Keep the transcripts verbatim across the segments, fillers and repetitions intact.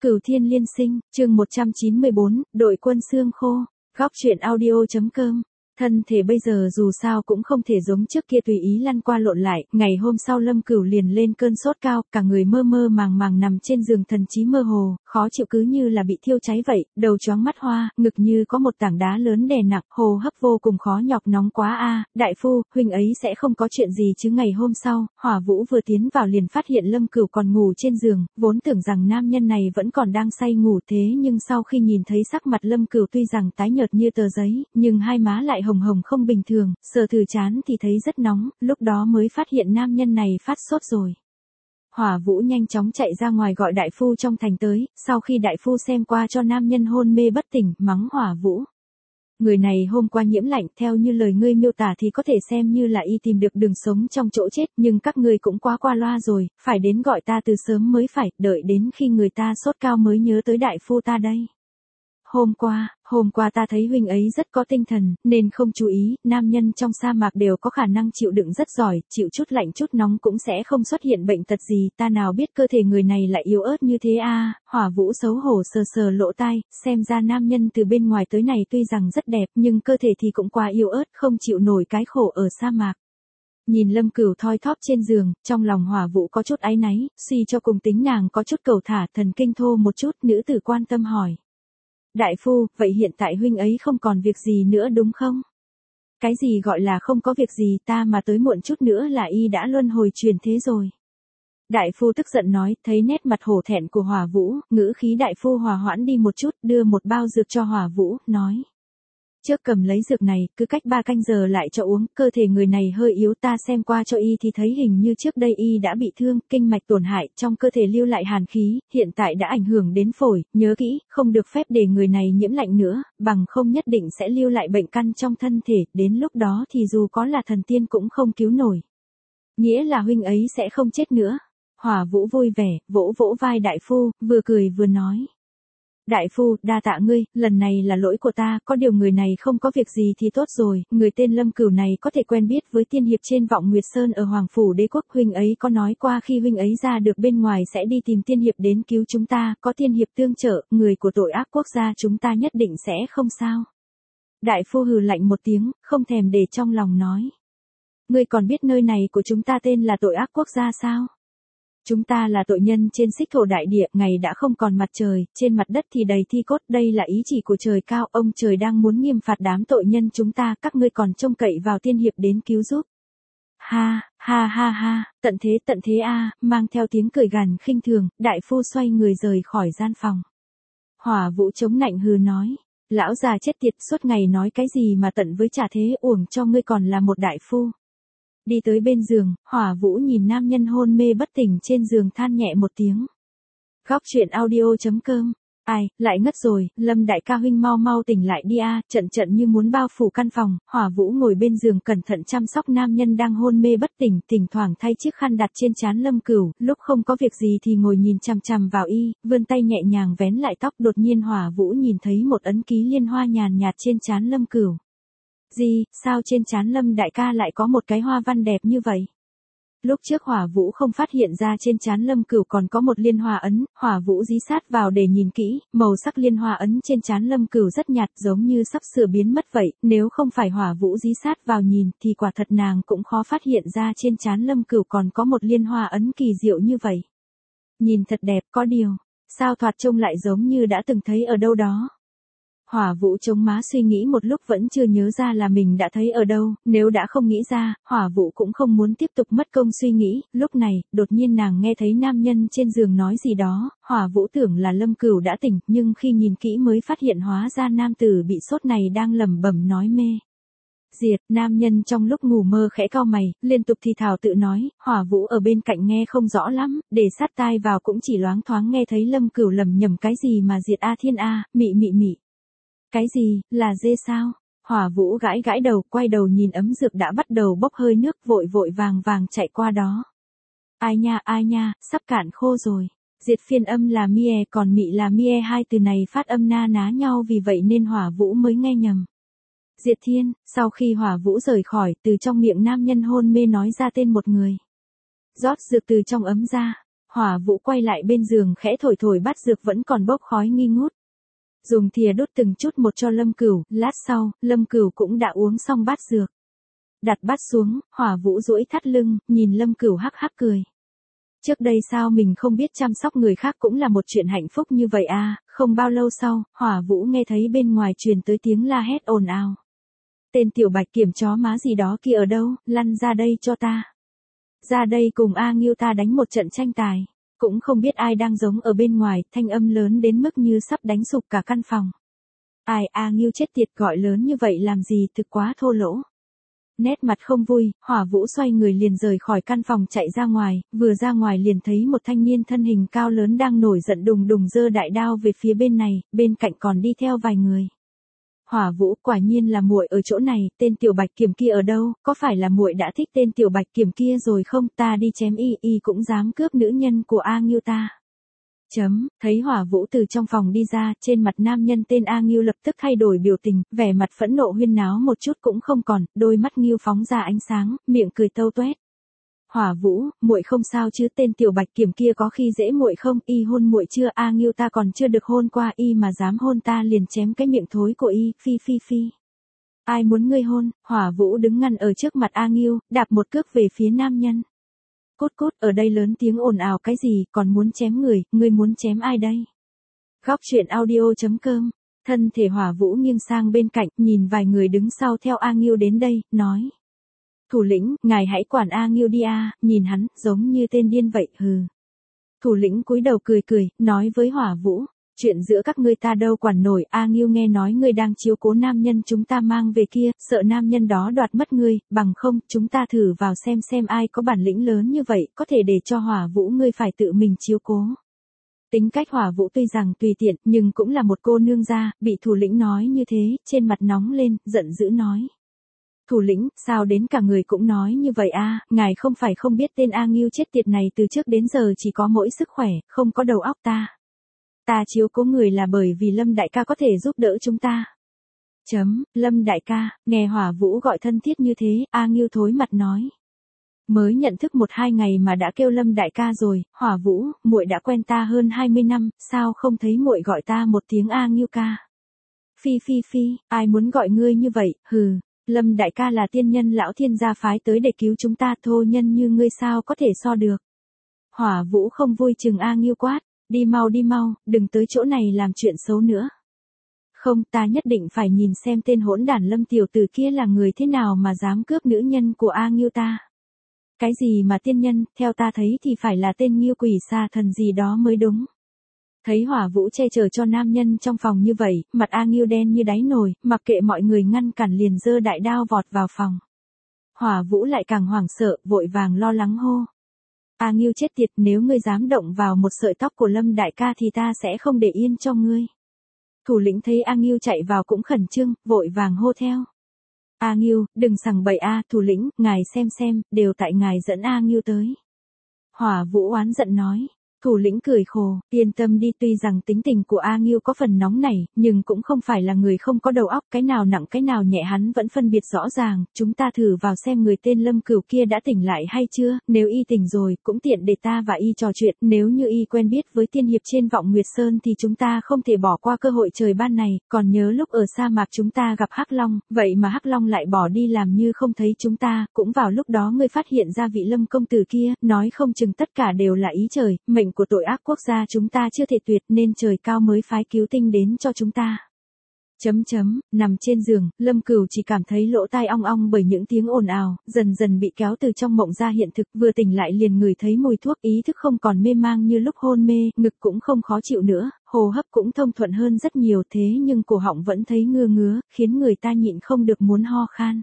Cửu Thiên Liên Sinh, chương một trăm chín mươi bốn, đội quân xương khô. Góc truyện audio.com. Thân thể bây giờ dù sao cũng không thể giống trước kia tùy ý lăn qua lộn lại, ngày hôm sau Lâm Cửu liền lên cơn sốt cao, cả người mơ mơ màng màng nằm trên giường thần trí mơ hồ, khó chịu cứ như là bị thiêu cháy vậy, đầu choáng mắt hoa, ngực như có một tảng đá lớn đè nặng, hô hấp vô cùng khó nhọc nóng quá a, đại phu, huynh ấy sẽ không có chuyện gì chứ. Ngày hôm sau, Hỏa Vũ vừa tiến vào liền phát hiện Lâm Cửu còn ngủ trên giường, vốn tưởng rằng nam nhân này vẫn còn đang say ngủ thế nhưng sau khi nhìn thấy sắc mặt Lâm Cửu tuy rằng tái nhợt như tờ giấy, nhưng hai má lại hồng hồng không bình thường, sờ thử trán thì thấy rất nóng, lúc đó mới phát hiện nam nhân này phát sốt rồi. Hỏa Vũ nhanh chóng chạy ra ngoài gọi đại phu trong thành tới, sau khi đại phu xem qua cho nam nhân hôn mê bất tỉnh, mắng Hỏa Vũ. Người này hôm qua nhiễm lạnh, theo như lời ngươi miêu tả thì có thể xem như là y tìm được đường sống trong chỗ chết, nhưng các ngươi cũng quá qua loa rồi, phải đến gọi ta từ sớm mới phải, đợi đến khi người ta sốt cao mới nhớ tới đại phu ta đây. Hôm qua, hôm qua ta thấy huynh ấy rất có tinh thần, nên không chú ý, nam nhân trong sa mạc đều có khả năng chịu đựng rất giỏi, chịu chút lạnh chút nóng cũng sẽ không xuất hiện bệnh tật gì, ta nào biết cơ thể người này lại yếu ớt như thế a. À. Hỏa Vũ xấu hổ sờ sờ lỗ tai, xem ra nam nhân từ bên ngoài tới này tuy rằng rất đẹp, nhưng cơ thể thì cũng quá yếu ớt, không chịu nổi cái khổ ở sa mạc. Nhìn Lâm Cửu thoi thóp trên giường, trong lòng Hỏa Vũ có chút áy náy, suy cho cùng tính nàng có chút cầu thả, thần kinh thô một chút, nữ tử quan tâm hỏi. Đại phu, vậy hiện tại huynh ấy không còn việc gì nữa đúng không? Cái gì gọi là không có việc gì, ta mà tới muộn chút nữa là y đã luân hồi truyền thế rồi. Đại phu tức giận nói, thấy nét mặt hổ thẹn của Hỏa Vũ, ngữ khí đại phu hòa hoãn đi một chút, đưa một bao dược cho Hỏa Vũ, nói. Trước cầm lấy dược này, cứ cách ba canh giờ lại cho uống, cơ thể người này hơi yếu, ta xem qua cho y thì thấy hình như trước đây y đã bị thương, kinh mạch tổn hại, trong cơ thể lưu lại hàn khí, hiện tại đã ảnh hưởng đến phổi, nhớ kỹ, không được phép để người này nhiễm lạnh nữa, bằng không nhất định sẽ lưu lại bệnh căn trong thân thể, đến lúc đó thì dù có là thần tiên cũng không cứu nổi. Nghĩa là huynh ấy sẽ không chết nữa. Hỏa Vũ vui vẻ, vỗ vỗ vai đại phu, vừa cười vừa nói. Đại phu, đa tạ ngươi, lần này là lỗi của ta, có điều người này không có việc gì thì tốt rồi, người tên Lâm Cửu này có thể quen biết với tiên hiệp trên Vọng Nguyệt Sơn ở Hoàng Phủ Đế Quốc, huynh ấy có nói qua khi huynh ấy ra được bên ngoài sẽ đi tìm tiên hiệp đến cứu chúng ta, có tiên hiệp tương trợ, người của tội ác quốc gia chúng ta nhất định sẽ không sao. Đại phu hừ lạnh một tiếng, không thèm để trong lòng nói. Ngươi còn biết nơi này của chúng ta tên là tội ác quốc gia sao? Chúng ta là tội nhân trên xích thổ đại địa, ngày đã không còn mặt trời, trên mặt đất thì đầy thi cốt, đây là ý chỉ của trời cao, ông trời đang muốn nghiêm phạt đám tội nhân chúng ta, các ngươi còn trông cậy vào tiên hiệp đến cứu giúp. Ha, ha ha ha, tận thế tận thế a, mang theo tiếng cười gằn khinh thường, đại phu xoay người rời khỏi gian phòng. Hỏa Vũ chống nạnh hừ nói, lão già chết tiệt, suốt ngày nói cái gì mà tận với trả thế, uổng cho ngươi còn là một đại phu. Đi tới bên giường, Hỏa Vũ nhìn nam nhân hôn mê bất tỉnh trên giường than nhẹ một tiếng. Góc truyện audio.com. Ai, lại ngất rồi, Lâm đại ca huynh mau mau tỉnh lại đi a, trận trận như muốn bao phủ căn phòng. Hỏa Vũ ngồi bên giường cẩn thận chăm sóc nam nhân đang hôn mê bất tỉnh, thỉnh thoảng thay chiếc khăn đặt trên trán Lâm Cửu, lúc không có việc gì thì ngồi nhìn chằm chằm vào y, vươn tay nhẹ nhàng vén lại tóc, đột nhiên Hỏa Vũ nhìn thấy một ấn ký liên hoa nhàn nhạt trên trán Lâm Cửu. Gì, sao trên trán Lâm đại ca lại có một cái hoa văn đẹp như vậy? Lúc trước Hỏa Vũ không phát hiện ra trên trán Lâm Cửu còn có một liên hoa ấn, Hỏa Vũ dí sát vào để nhìn kỹ, màu sắc liên hoa ấn trên trán Lâm Cửu rất nhạt giống như sắp sửa biến mất vậy, nếu không phải Hỏa Vũ dí sát vào nhìn thì quả thật nàng cũng khó phát hiện ra trên trán Lâm Cửu còn có một liên hoa ấn kỳ diệu như vậy. Nhìn thật đẹp, có điều, sao thoạt trông lại giống như đã từng thấy ở đâu đó. Hỏa Vũ chống má suy nghĩ một lúc vẫn chưa nhớ ra là mình đã thấy ở đâu, nếu đã không nghĩ ra, Hỏa Vũ cũng không muốn tiếp tục mất công suy nghĩ, lúc này, đột nhiên nàng nghe thấy nam nhân trên giường nói gì đó, Hỏa Vũ tưởng là Lâm Cửu đã tỉnh, nhưng khi nhìn kỹ mới phát hiện hóa ra nam tử bị sốt này đang lẩm bẩm nói mê. Diệt, nam nhân trong lúc ngủ mơ khẽ cau mày, liên tục thì thào tự nói, Hỏa Vũ ở bên cạnh nghe không rõ lắm, để sát tai vào cũng chỉ loáng thoáng nghe thấy Lâm Cửu lẩm nhẩm cái gì mà diệt a thiên a, mị mị mị. Cái gì, là dê sao? Hỏa Vũ gãi gãi đầu, quay đầu nhìn ấm dược đã bắt đầu bốc hơi nước, vội vội vàng vàng chạy qua đó. Ai nha, ai nha, sắp cạn khô rồi. Diệt phiên âm là mie còn mị là mie, hai từ này phát âm na ná nhau vì vậy nên Hỏa Vũ mới nghe nhầm. Diệt Thiên, sau khi Hỏa Vũ rời khỏi, từ trong miệng nam nhân hôn mê nói ra tên một người. Rót dược từ trong ấm ra. Hỏa Vũ quay lại bên giường khẽ thổi thổi bát dược vẫn còn bốc khói nghi ngút. Dùng thìa đút từng chút một cho Lâm Cửu, lát sau, Lâm Cửu cũng đã uống xong bát dược. Đặt bát xuống, Hỏa Vũ duỗi thắt lưng, nhìn Lâm Cửu hắc hắc cười. Trước đây sao mình không biết chăm sóc người khác cũng là một chuyện hạnh phúc như vậy à, không bao lâu sau, Hỏa Vũ nghe thấy bên ngoài truyền tới tiếng la hét ồn ào. Tên tiểu bạch kiểm chó má gì đó kia ở đâu, lăn ra đây cho ta. Ra đây cùng A Nghiêu ta đánh một trận tranh tài. Cũng không biết ai đang giống ở bên ngoài, thanh âm lớn đến mức như sắp đánh sụp cả căn phòng. Ai A Nghiêu chết tiệt gọi lớn như vậy làm gì, thực quá thô lỗ. Nét mặt không vui, Hỏa Vũ xoay người liền rời khỏi căn phòng chạy ra ngoài, vừa ra ngoài liền thấy một thanh niên thân hình cao lớn đang nổi giận đùng đùng giơ đại đao về phía bên này, bên cạnh còn đi theo vài người. Hỏa Vũ, quả nhiên là muội ở chỗ này, tên tiểu bạch kiểm kia ở đâu, có phải là muội đã thích tên tiểu bạch kiểm kia rồi không, ta đi chém y, y cũng dám cướp nữ nhân của A Nghiêu ta. Chấm, thấy Hỏa Vũ từ trong phòng đi ra, trên mặt nam nhân tên A Nghiêu lập tức thay đổi biểu tình, vẻ mặt phẫn nộ huyên náo một chút cũng không còn, đôi mắt Nghiêu phóng ra ánh sáng, miệng cười tâu toét. Hỏa Vũ, muội không sao chứ, tên tiểu bạch kiểm kia có khi dễ muội không, y hôn muội chưa, A Nghiêu ta còn chưa được hôn qua, y mà dám hôn ta liền chém cái miệng thối của y, phi phi phi. Ai muốn ngươi hôn? Hỏa Vũ đứng ngăn ở trước mặt A Nghiêu, đạp một cước về phía nam nhân. Cốt cốt, ở đây lớn tiếng ồn ào cái gì, còn muốn chém người, ngươi muốn chém ai đây? Góc truyện audio chấm com, thân thể Hỏa Vũ nghiêng sang bên cạnh, nhìn vài người đứng sau theo A Nghiêu đến đây, nói. Thủ lĩnh, ngài hãy quản A Nghiêu đi a, nhìn hắn, giống như tên điên vậy, hừ. Thủ lĩnh cúi đầu cười cười, nói với Hỏa Vũ, chuyện giữa các ngươi ta đâu quản nổi, A Nghiêu nghe nói ngươi đang chiếu cố nam nhân chúng ta mang về kia, sợ nam nhân đó đoạt mất ngươi, bằng không, chúng ta thử vào xem xem ai có bản lĩnh lớn như vậy, có thể để cho Hỏa Vũ ngươi phải tự mình chiếu cố. Tính cách Hỏa Vũ tuy rằng tùy tiện, nhưng cũng là một cô nương gia, bị thủ lĩnh nói như thế, trên mặt nóng lên, giận dữ nói. Thủ lĩnh, sao đến cả người cũng nói như vậy a, ngài không phải không biết tên A Nghiêu chết tiệt này từ trước đến giờ chỉ có mỗi sức khỏe, không có đầu óc ta. Ta chiếu cố người là bởi vì Lâm đại ca có thể giúp đỡ chúng ta. Chấm, Lâm đại ca, nghe Hỏa Vũ gọi thân thiết như thế, A Nghiêu thối mặt nói. Mới nhận thức một hai ngày mà đã kêu Lâm đại ca rồi, Hỏa Vũ, muội đã quen ta hơn hai mươi năm, sao không thấy muội gọi ta một tiếng A Nghiêu ca. Phi phi phi, ai muốn gọi ngươi như vậy, hừ. Lâm đại ca là tiên nhân lão thiên gia phái tới để cứu chúng ta, thô nhân như ngươi sao có thể so được. Hỏa Vũ không vui chừng A Nghiêu quát, đi mau đi mau, đừng tới chỗ này làm chuyện xấu nữa. Không, ta nhất định phải nhìn xem tên hỗn đản Lâm tiểu tử kia là người thế nào mà dám cướp nữ nhân của A Nghiêu ta. Cái gì mà tiên nhân, theo ta thấy thì phải là tên nghiêu quỷ xa thần gì đó mới đúng. Thấy Hỏa Vũ che chở cho nam nhân trong phòng như vậy, mặt A Nghiêu đen như đáy nồi, mặc kệ mọi người ngăn cản liền giơ đại đao vọt vào phòng. Hỏa Vũ lại càng hoảng sợ, vội vàng lo lắng hô. A Nghiêu chết tiệt, nếu ngươi dám động vào một sợi tóc của Lâm đại ca thì ta sẽ không để yên cho ngươi. Thủ lĩnh thấy A Nghiêu chạy vào cũng khẩn trương, vội vàng hô theo. A Nghiêu, đừng sằng bậy a, thủ lĩnh, ngài xem xem, đều tại ngài dẫn A Nghiêu tới. Hỏa Vũ oán giận nói. Thủ lĩnh cười khổ, yên tâm đi, tuy rằng tính tình của A Nghiêu có phần nóng nảy, nhưng cũng không phải là người không có đầu óc, cái nào nặng cái nào nhẹ hắn vẫn phân biệt rõ ràng, chúng ta thử vào xem người tên Lâm Cửu kia đã tỉnh lại hay chưa, nếu y tỉnh rồi, cũng tiện để ta và y trò chuyện, nếu như y quen biết với tiên hiệp trên Vọng Nguyệt Sơn thì chúng ta không thể bỏ qua cơ hội trời ban này, còn nhớ lúc ở sa mạc chúng ta gặp Hắc Long, vậy mà Hắc Long lại bỏ đi làm như không thấy chúng ta, cũng vào lúc đó ngươi phát hiện ra vị Lâm công tử kia, nói không chừng tất cả đều là ý trời, mệnh của tội ác quốc gia chúng ta chưa thể tuyệt nên trời cao mới phái cứu tinh đến cho chúng ta. Chấm chấm, nằm trên giường, Lâm Cửu chỉ cảm thấy lỗ tai ong ong bởi những tiếng ồn ào, dần dần bị kéo từ trong mộng ra hiện thực, vừa tỉnh lại liền ngửi thấy mùi thuốc, ý thức không còn mê mang như lúc hôn mê, ngực cũng không khó chịu nữa, hô hấp cũng thông thuận hơn rất nhiều, thế nhưng cổ họng vẫn thấy ngứa ngứa, khiến người ta nhịn không được muốn ho khan.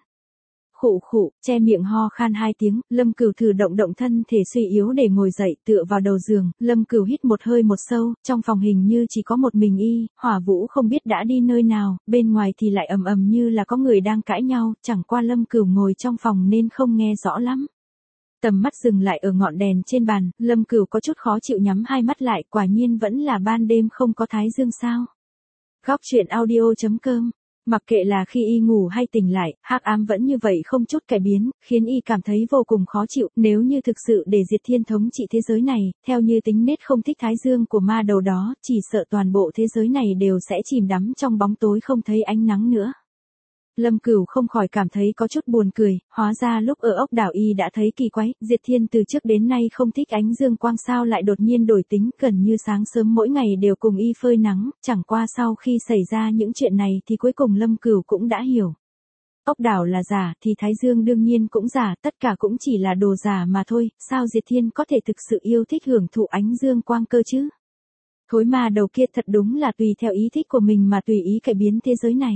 Khụ khụ, che miệng ho khan hai tiếng, Lâm Cửu thử động động thân thể suy yếu để ngồi dậy, tựa vào đầu giường, Lâm Cửu hít một hơi một sâu, trong phòng hình như chỉ có một mình y, Hỏa Vũ không biết đã đi nơi nào, bên ngoài thì lại ầm ầm như là có người đang cãi nhau, chẳng qua Lâm Cửu ngồi trong phòng nên không nghe rõ lắm. Tầm mắt dừng lại ở ngọn đèn trên bàn, Lâm Cửu có chút khó chịu nhắm hai mắt lại, quả nhiên vẫn là ban đêm không có thái dương sao. Góc truyện audio chấm com Mặc kệ là khi y ngủ hay tỉnh lại, hắc ám vẫn như vậy không chút cải biến, khiến y cảm thấy vô cùng khó chịu. Nếu như thực sự để Diệt Thiên thống trị thế giới này, theo như tính nết không thích thái dương của ma đầu đó, chỉ sợ toàn bộ thế giới này đều sẽ chìm đắm trong bóng tối không thấy ánh nắng nữa. Lâm Cửu không khỏi cảm thấy có chút buồn cười, hóa ra lúc ở ốc đảo y đã thấy kỳ quái, Diệt Thiên từ trước đến nay không thích ánh dương quang sao lại đột nhiên đổi tính, gần như sáng sớm mỗi ngày đều cùng y phơi nắng, chẳng qua sau khi xảy ra những chuyện này thì cuối cùng Lâm Cửu cũng đã hiểu. Ốc đảo là giả thì thái dương đương nhiên cũng giả, tất cả cũng chỉ là đồ giả mà thôi, sao Diệt Thiên có thể thực sự yêu thích hưởng thụ ánh dương quang cơ chứ? Thối ma đầu kia thật đúng là tùy theo ý thích của mình mà tùy ý cải biến thế giới này.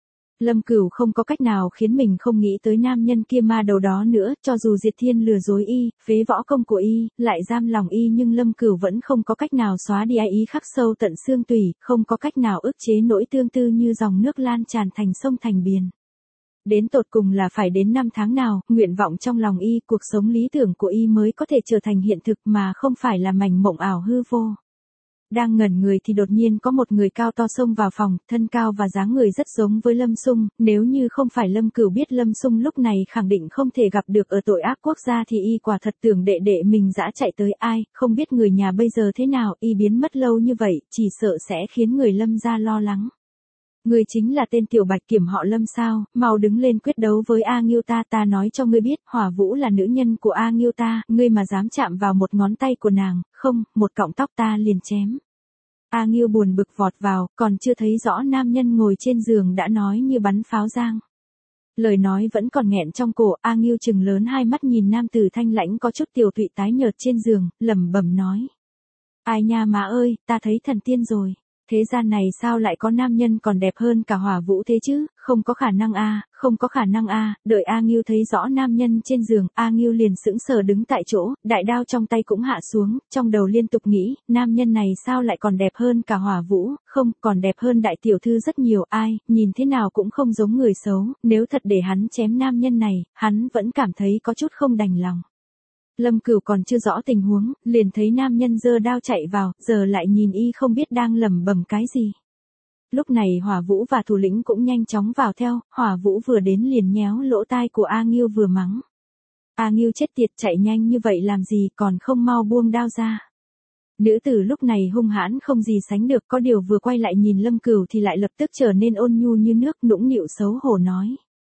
Lâm Cửu không có cách nào khiến mình không nghĩ tới nam nhân kia ma đầu đó nữa, cho dù Diệt Thiên lừa dối y, phế võ công của y, lại giam lòng y nhưng Lâm Cửu vẫn không có cách nào xóa đi ái ý khắc sâu tận xương tủy, không có cách nào ức chế nỗi tương tư như dòng nước lan tràn thành sông thành biển. Đến tột cùng là phải đến năm tháng nào, nguyện vọng trong lòng y, cuộc sống lý tưởng của y mới có thể trở thành hiện thực mà không phải là mảnh mộng ảo hư vô. Đang ngẩn người thì đột nhiên có một người cao to xông vào phòng, thân cao và dáng người rất giống với Lâm Sung, nếu như không phải Lâm Cửu biết Lâm Sung lúc này khẳng định không thể gặp được ở tội ác quốc gia thì y quả thật tưởng đệ đệ mình dã chạy tới ai, không biết người nhà bây giờ thế nào, y biến mất lâu như vậy, chỉ sợ sẽ khiến người Lâm gia lo lắng. Ngươi chính là tên tiểu bạch kiểm họ Lâm sao, mau đứng lên quyết đấu với A Nghiêu ta, ta nói cho ngươi biết, Hỏa Vũ là nữ nhân của A Nghiêu ta, ngươi mà dám chạm vào một ngón tay của nàng, không, một cọng tóc ta liền chém. A Nghiêu buồn bực vọt vào, còn chưa thấy rõ nam nhân ngồi trên giường đã nói như bắn pháo giang. Lời nói vẫn còn nghẹn trong cổ, A Nghiêu trừng lớn hai mắt nhìn nam tử thanh lãnh có chút tiểu tụy tái nhợt trên giường, lẩm bẩm nói. Ai nha má ơi, ta thấy thần tiên rồi. Thế gian này sao lại có nam nhân còn đẹp hơn cả Hỏa Vũ thế chứ, không có khả năng a, không có khả năng a. Đợi A Nghiêu thấy rõ nam nhân trên giường, A Nghiêu liền sững sờ đứng tại chỗ, đại đao trong tay cũng hạ xuống, trong đầu liên tục nghĩ, nam nhân này sao lại còn đẹp hơn cả Hỏa Vũ, không, còn đẹp hơn đại tiểu thư rất nhiều, ai, nhìn thế nào cũng không giống người xấu, nếu thật để hắn chém nam nhân này, hắn vẫn cảm thấy có chút không đành lòng. Lâm Cửu còn chưa rõ tình huống, liền thấy nam nhân giơ đao chạy vào, giờ lại nhìn y không biết đang lẩm bẩm cái gì. Lúc này Hỏa Vũ và thủ lĩnh cũng nhanh chóng vào theo, Hỏa Vũ vừa đến liền nhéo lỗ tai của A Nghiêu vừa mắng. A Nghiêu chết tiệt, chạy nhanh như vậy làm gì, còn không mau buông đao ra. Nữ tử lúc này hung hãn không gì sánh được, có điều vừa quay lại nhìn Lâm Cửu thì lại lập tức trở nên ôn nhu như nước, nũng nịu xấu hổ nói.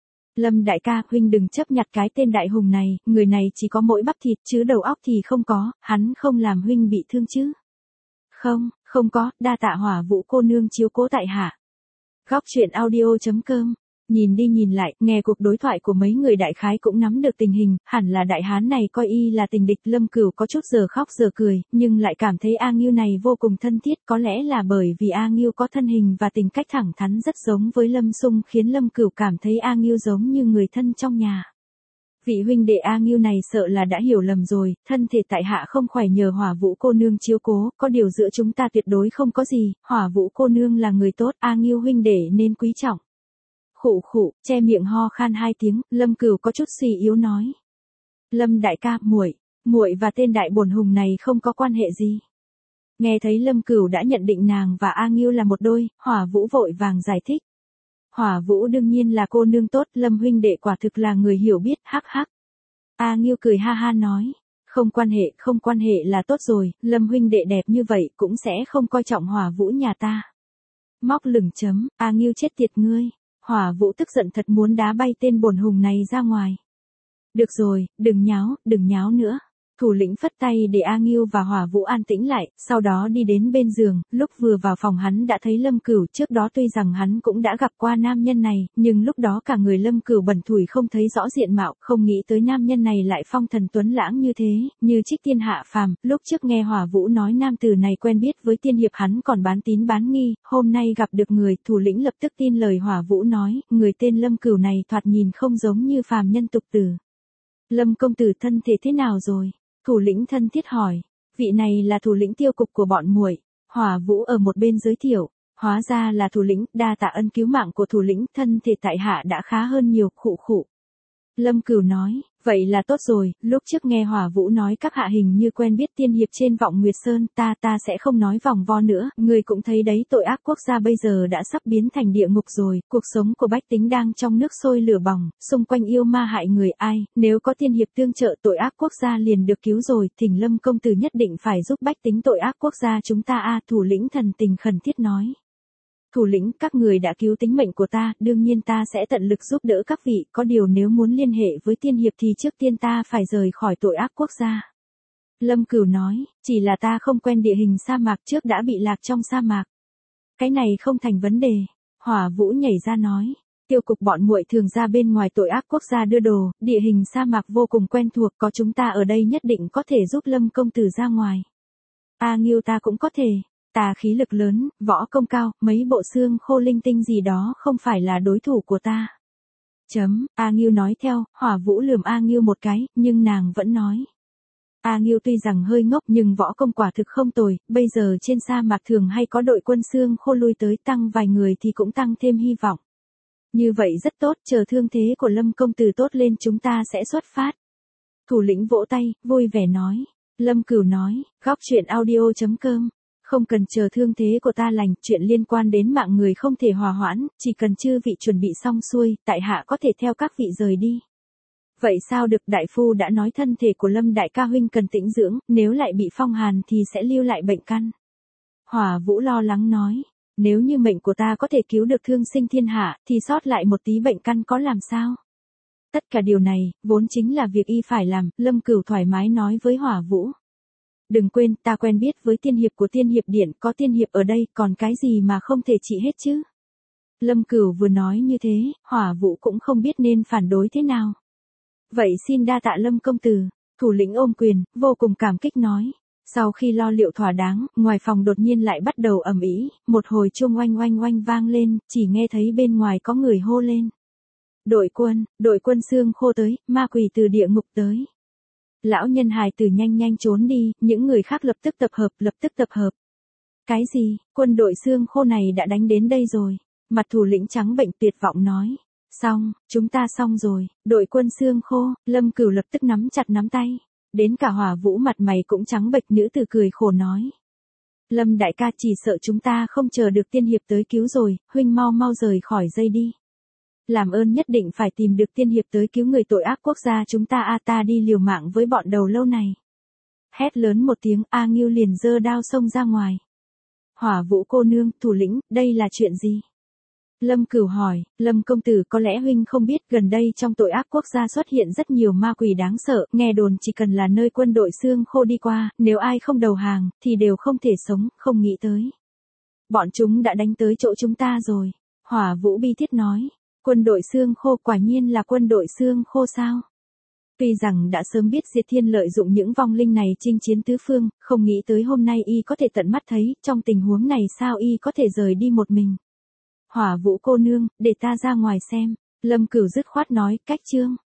Lâm đại ca, huynh đừng chấp nhặt cái tên đại hùng này, người này chỉ có mỗi bắp thịt chứ đầu óc thì không có, hắn không làm huynh bị thương chứ. Không, không có, đa tạ Hỏa Vũ cô nương chiếu cố tại hạ. Góc truyện audio chấm com. Nhìn đi nhìn lại, nghe cuộc đối thoại của mấy người đại khái cũng nắm được tình hình, hẳn là đại hán này coi y là tình địch. Lâm Cửu có chút giờ khóc giờ cười, nhưng lại cảm thấy A Nghiêu này vô cùng thân thiết, có lẽ là bởi vì A Nghiêu có thân hình và tính cách thẳng thắn rất giống với Lâm Sung khiến Lâm Cửu cảm thấy A Nghiêu giống như người thân trong nhà. Vị huynh đệ A Nghiêu này sợ là đã hiểu lầm rồi, thân thể tại hạ không khỏe nhờ Hỏa Vũ cô nương chiếu cố, có điều giữa chúng ta tuyệt đối không có gì, Hỏa Vũ cô nương là người tốt, A Nghiêu huynh đệ nên quý trọng. Khụ khụ, che miệng ho khan hai tiếng, Lâm Cửu có chút suy yếu nói. Lâm đại ca, muội, muội và tên đại bổn hùng này không có quan hệ gì. Nghe thấy Lâm Cửu đã nhận định nàng và A Nghiêu là một đôi, Hỏa Vũ vội vàng giải thích. Hỏa Vũ đương nhiên là cô nương tốt, Lâm huynh đệ quả thực là người hiểu biết, hắc hắc. A Nghiêu cười ha ha nói. Không quan hệ, không quan hệ là tốt rồi, Lâm huynh đệ đẹp như vậy cũng sẽ không coi trọng Hỏa Vũ nhà ta. Móc lửng chấm, A Nghiêu chết tiệt ngươi. Hỏa Vũ tức giận thật muốn đá bay tên bổn hùng này ra ngoài. Được rồi, đừng nháo, đừng nháo nữa. Thủ lĩnh phất tay để A Nghiêu và Hỏa Vũ an tĩnh lại, sau đó đi đến bên giường, lúc vừa vào phòng hắn đã thấy Lâm Cửu, trước đó tuy rằng hắn cũng đã gặp qua nam nhân này, nhưng lúc đó cả người Lâm Cửu bẩn thủi không thấy rõ diện mạo, không nghĩ tới nam nhân này lại phong thần tuấn lãng như thế, như trích tiên hạ phàm, lúc trước nghe Hỏa Vũ nói nam tử này quen biết với tiên hiệp hắn còn bán tín bán nghi, hôm nay gặp được người, thủ lĩnh lập tức tin lời Hỏa Vũ nói, người tên Lâm Cửu này thoạt nhìn không giống như phàm nhân tục tử. Lâm công tử thân thể thế nào rồi? Thủ lĩnh thân thiết hỏi, vị này là thủ lĩnh tiêu cục của bọn muội. Hỏa Vũ ở một bên giới thiệu, hóa ra là thủ lĩnh, đa tạ ân cứu mạng của thủ lĩnh, thân thể tại hạ đã khá hơn nhiều, khụ khụ. Lâm Cửu nói, Vậy là tốt rồi, lúc trước nghe Hỏa Vũ nói các hạ hình như quen biết tiên hiệp trên Vọng Nguyệt Sơn, ta ta sẽ không nói vòng vo nữa, người cũng thấy đấy, tội ác quốc gia bây giờ đã sắp biến thành địa ngục rồi, cuộc sống của bách tính đang trong nước sôi lửa bỏng, xung quanh yêu ma hại người, ai, nếu có tiên hiệp tương trợ tội ác quốc gia liền được cứu rồi, Thỉnh Lâm công tử nhất định phải giúp bách tính tội ác quốc gia chúng ta a. Thủ lĩnh thần tình khẩn thiết nói. Thủ lĩnh, các người đã cứu tính mệnh của ta, đương nhiên ta sẽ tận lực giúp đỡ các vị, có điều nếu muốn liên hệ với tiên hiệp thì trước tiên ta phải rời khỏi tội ác quốc gia. Lâm Cửu nói, chỉ là ta không quen địa hình sa mạc, trước đã bị lạc trong sa mạc. Cái này không thành vấn đề. Hỏa Vũ nhảy ra nói, tiêu cục bọn muội thường ra bên ngoài tội ác quốc gia đưa đồ, địa hình sa mạc vô cùng quen thuộc, có chúng ta ở đây nhất định có thể giúp Lâm công tử ra ngoài. A Nghiêu ta cũng có thể. Ta khí lực lớn, võ công cao, mấy bộ xương khô linh tinh gì đó không phải là đối thủ của ta. Chấm, A Nghiêu nói theo, Hỏa Vũ lườm A Nghiêu một cái, nhưng nàng vẫn nói. A Nghiêu tuy rằng hơi ngốc nhưng võ công quả thực không tồi, bây giờ trên sa mạc thường hay có đội quân xương khô lui tới, tăng vài người thì cũng tăng thêm hy vọng. Như vậy rất tốt, chờ thương thế của Lâm công tử tốt lên chúng ta sẽ xuất phát. Thủ lĩnh vỗ tay, vui vẻ nói. Lâm Cửu nói, góc truyện audio chấm com. Không cần chờ thương thế của ta lành, chuyện liên quan đến mạng người không thể hòa hoãn, chỉ cần chư vị chuẩn bị xong xuôi, tại hạ có thể theo các vị rời đi. Vậy sao được, đại phu đã nói thân thể của Lâm đại ca huynh cần tĩnh dưỡng, nếu lại bị phong hàn thì sẽ lưu lại bệnh căn. Hỏa Vũ lo lắng nói, nếu như mệnh của ta có thể cứu được thương sinh thiên hạ, thì sót lại một tí bệnh căn có làm sao? Tất cả điều này, vốn chính là việc y phải làm, Lâm Cửu thoải mái nói với Hỏa Vũ. Đừng quên, ta quen biết với tiên hiệp của tiên hiệp điện, có tiên hiệp ở đây, còn cái gì mà không thể trị hết chứ? Lâm Cửu vừa nói như thế, Hỏa Vũ cũng không biết nên phản đối thế nào. Vậy xin đa tạ Lâm công tử, thủ lĩnh ôm quyền, vô cùng cảm kích nói. Sau khi lo liệu thỏa đáng, ngoài phòng đột nhiên lại bắt đầu ầm ĩ, một hồi chuông oanh oanh oanh vang lên, chỉ nghe thấy bên ngoài có người hô lên. Đội quân, đội quân xương khô tới, ma quỷ từ địa ngục tới. Lão nhân hài tử nhanh nhanh trốn đi, những người khác lập tức tập hợp, lập tức tập hợp. Cái gì, quân đội xương khô này đã đánh đến đây rồi. Mặt thủ lĩnh trắng bệnh tuyệt vọng nói. Xong, chúng ta xong rồi, đội quân xương khô, Lâm Cửu lập tức nắm chặt nắm tay. Đến cả Hỏa Vũ mặt mày cũng trắng bệch, nữ tử cười khổ nói. Lâm đại ca, chỉ sợ chúng ta không chờ được tiên hiệp tới cứu rồi, huynh mau mau rời khỏi dây đi. Làm ơn nhất định phải tìm được tiên hiệp tới cứu người, tội ác quốc gia chúng ta a, ta đi liều mạng với bọn đầu lâu này. Hét lớn một tiếng, A Nghiêu liền giơ đao xông ra ngoài. Hỏa Vũ cô nương, thủ lĩnh, đây là chuyện gì? Lâm Cửu hỏi, Lâm công tử, có lẽ huynh không biết, gần đây trong tội ác quốc gia xuất hiện rất nhiều ma quỷ đáng sợ, nghe đồn chỉ cần là nơi quân đội xương khô đi qua, nếu ai không đầu hàng, thì đều không thể sống, không nghĩ tới. Bọn chúng đã đánh tới chỗ chúng ta rồi. Hỏa Vũ bi thiết nói. Quân đội xương khô, quả nhiên là quân đội xương khô sao? Tuy rằng đã sớm biết Diệt Thiên lợi dụng những vong linh này chinh chiến tứ phương, không nghĩ tới hôm nay y có thể tận mắt thấy, trong tình huống này sao y có thể rời đi một mình. Hỏa Vũ cô nương, để ta ra ngoài xem. Lâm Cửu dứt khoát nói, cách chương.